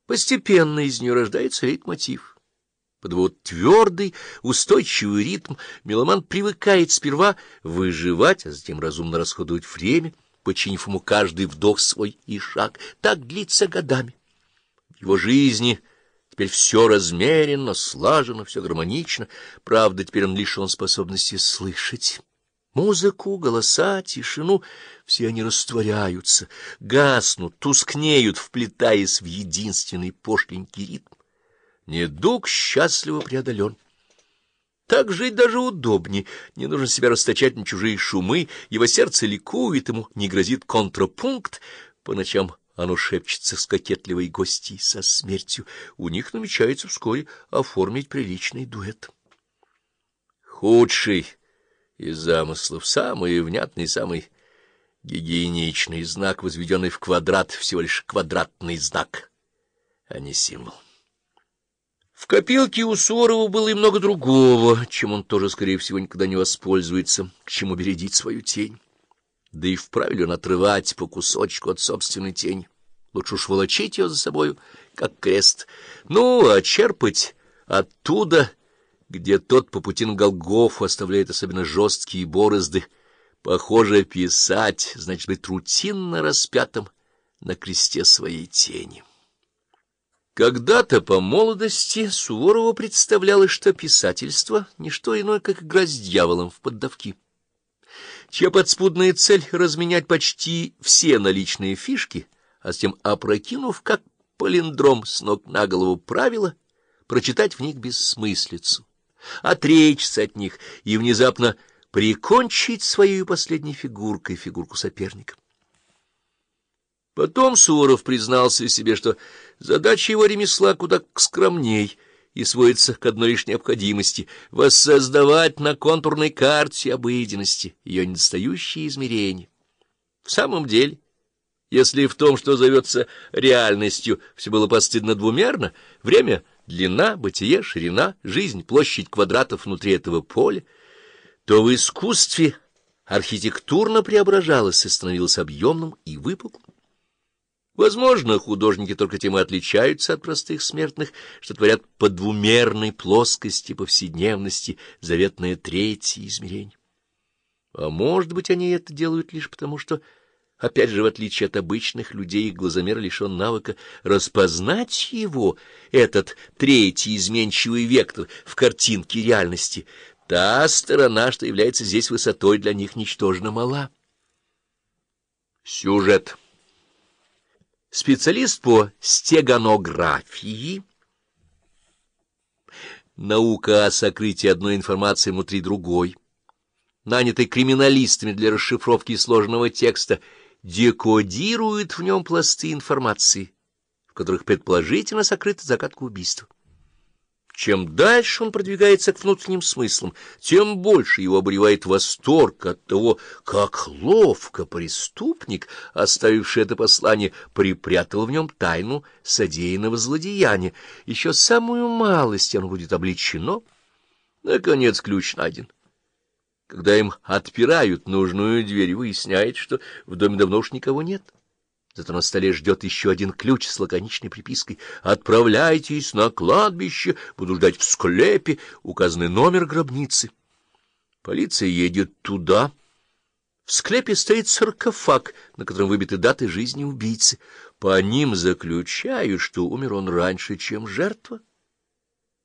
Постепенно из нее рождается лейтмотив. Под его твердый, устойчивый ритм меломан привыкает сперва выживать, а затем разумно расходовать время, подчинив ему каждый вдох свой и шаг. Так длится годами. В его жизни теперь все размеренно, слаженно, все гармонично. Правда, теперь он лишен способности слышать. Музыку, голоса, тишину — все они растворяются, гаснут, тускнеют, вплетаясь в единственный пошленький ритм. Недуг счастливо преодолен. Так жить даже удобнее, не нужно себя расточать на чужие шумы, его сердце ликует, ему не грозит контрапункт. По ночам оно шепчется с кокетливой гостьей со смертью. У них намечается вскоре оформить приличный дуэт. Худший из замыслов, самый внятный, самый гигиеничный знак, возведенный в квадрат, всего лишь квадратный знак, а не символ. В копилке у Суворова было и много другого, чем он тоже, скорее всего, никогда не воспользуется, к чему бередить свою тень. Да и вправе ли он отрывать по кусочку от собственной тени? Лучше уж волочить ее за собою, как крест. Ну, а черпать оттуда, где тот по пути на Голгофу оставляет особенно жесткие борозды. Похоже, писать, значит быть рутинно распятым на кресте своей тени. Когда-то по молодости Суворову представлялось, что писательство — не что иное, как игра с дьяволом в поддавки, чья подспудная цель — разменять почти все наличные фишки, а затем, опрокинув, как палиндром с ног на голову правила, прочитать в них бессмыслицу, отречься от них и внезапно прикончить своей последней фигуркой фигурку соперника. Потом Суворов признался себе, что задача его ремесла куда скромней и сводится к одной лишь необходимости — воссоздавать на контурной карте обыденности ее недостающие измерения. В самом деле, если в том, что зовется реальностью, все было постыдно двумерно, время — длина, бытие — ширина, жизнь — площадь квадратов внутри этого поля, то в искусстве архитектурно преображалось и становилось объемным и выпуклым. Возможно, художники только тем и отличаются от простых смертных, что творят по двумерной плоскости повседневности заветное третье измерение. А может быть, они это делают лишь потому, что, опять же, в отличие от обычных людей, их глазомер лишен навыка распознать его, этот третий изменчивый вектор в картинке реальности. Та сторона, что является здесь высотой, для них ничтожно мала. Сюжет. Специалист по стеганографии, наука о сокрытии одной информации внутри другой, нанятый криминалистами для расшифровки сложного текста, декодирует в нем пласты информации, в которых предположительно сокрыта загадка убийства. Чем дальше он продвигается к внутренним смыслам, тем больше его обуревает восторг от того, как ловко преступник, оставивший это послание, припрятал в нем тайну содеянного злодеяния. Еще самую малость оно будет обличено. Наконец ключ найден. Когда им отпирают нужную дверь, выясняется, что в доме давно уж никого нет. Зато на столе ждет еще один ключ с лаконичной припиской: «Отправляйтесь на кладбище, буду ждать в склепе», указанный номер гробницы. Полиция едет туда. В склепе стоит саркофаг, на котором выбиты даты жизни убийцы. По ним заключают, что умер он раньше, чем жертва.